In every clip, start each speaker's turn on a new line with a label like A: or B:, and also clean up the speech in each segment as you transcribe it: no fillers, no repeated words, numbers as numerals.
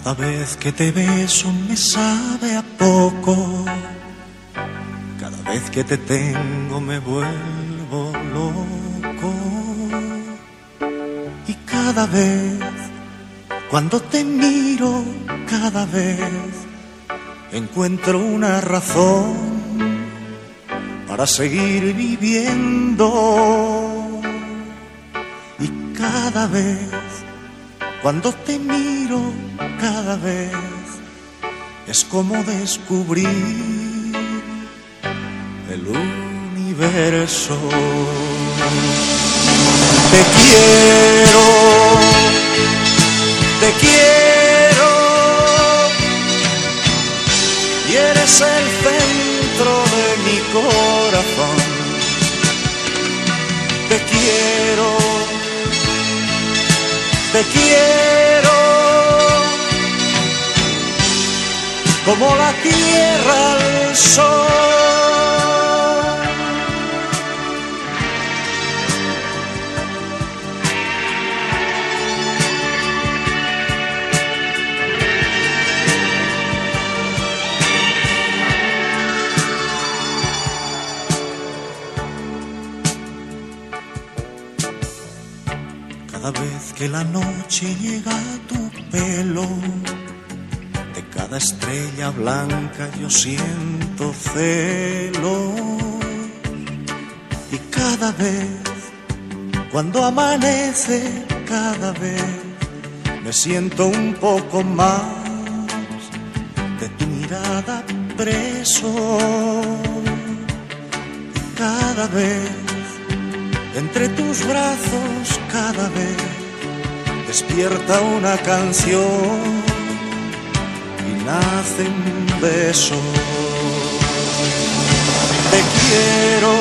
A: Cada vez que te beso me sabe a poco. Cada vez que te tengo me vuelvo loco. Y cada vez, cuando te miro, cada vez encuentro una razón para seguir viviendo. Y cada vez, cuando te miro, cada vez es como descubrir el universo. Te quiero, te quiero, y eres el centro de mi corazón. Te quiero, te quiero, como la tierra al sol. Cada vez que la noche llega a tu pelo, de cada estrella blanca yo siento celo. Y cada vez, cuando amanece, cada vez me siento un poco más de tu mirada preso. Y cada vez, entre tus brazos, cada vez despierta una canción y nace un beso. Te quiero,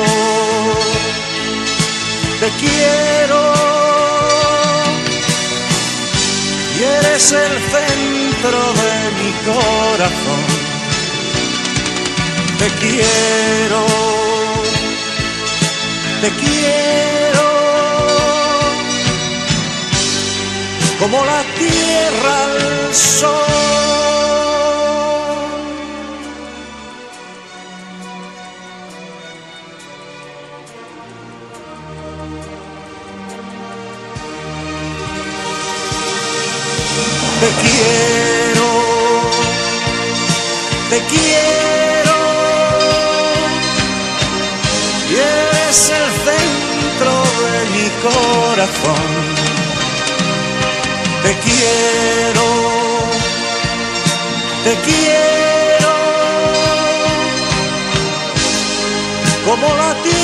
A: te quiero, y eres el centro de mi corazón. Te quiero, te quiero, como la tierra al sol. Te quiero, te quiero, y eres el centro de mi corazón. Te quiero, te quiero, como la tierra.